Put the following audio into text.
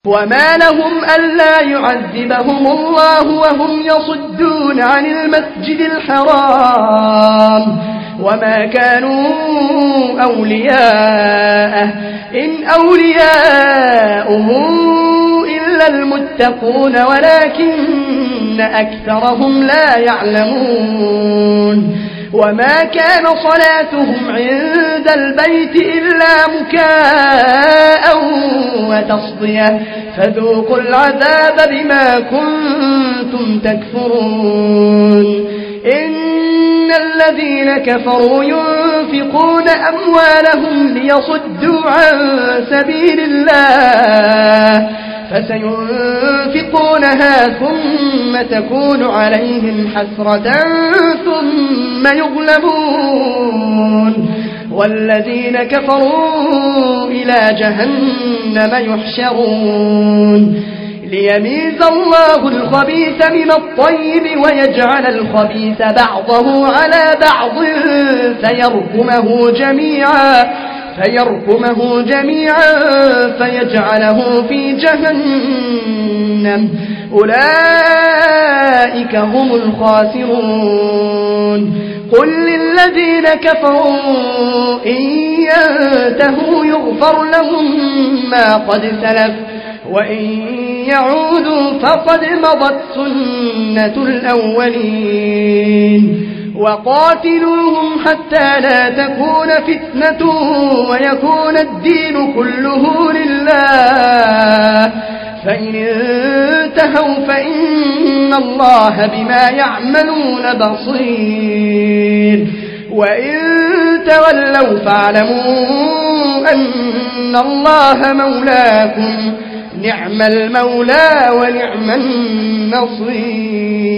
وما لهم ألا يعذبهم الله وهم يصدون عن المسجد الحرام وما كانوا أولياءه إن أولياؤه إلا المتقون ولكن أكثرهم لا يعلمون وما كان صلاتهم عند البيت إلا مكاء وتصدية فذوقوا العذاب بما كنتم تكفرون إن الذين كفروا ينفقون أموالهم ليصدوا عن سبيل الله فسينفقونها ثم تكون عليهم حسرة ثم يغلبون والذين كفروا إلى جهنم يحشرون ليميز الله الخبيث من الطيب ويجعل الخبيث بعضه على بعض فيركمه جميعا فيجعله في جهنم أولئك هم الخاسرون قل للذين كفروا إن ينتهوا يغفر لهم ما قد سلف وإن يعودوا فقد مضت سنة الأولين وقاتلوهم حتى لا تكون فتنة ويكون الدين كله لله فإن انتهوا فإن الله بما يعملون بصير وإن تولوا فاعلموا أن الله مولاكم نعم المولى ونعم النصير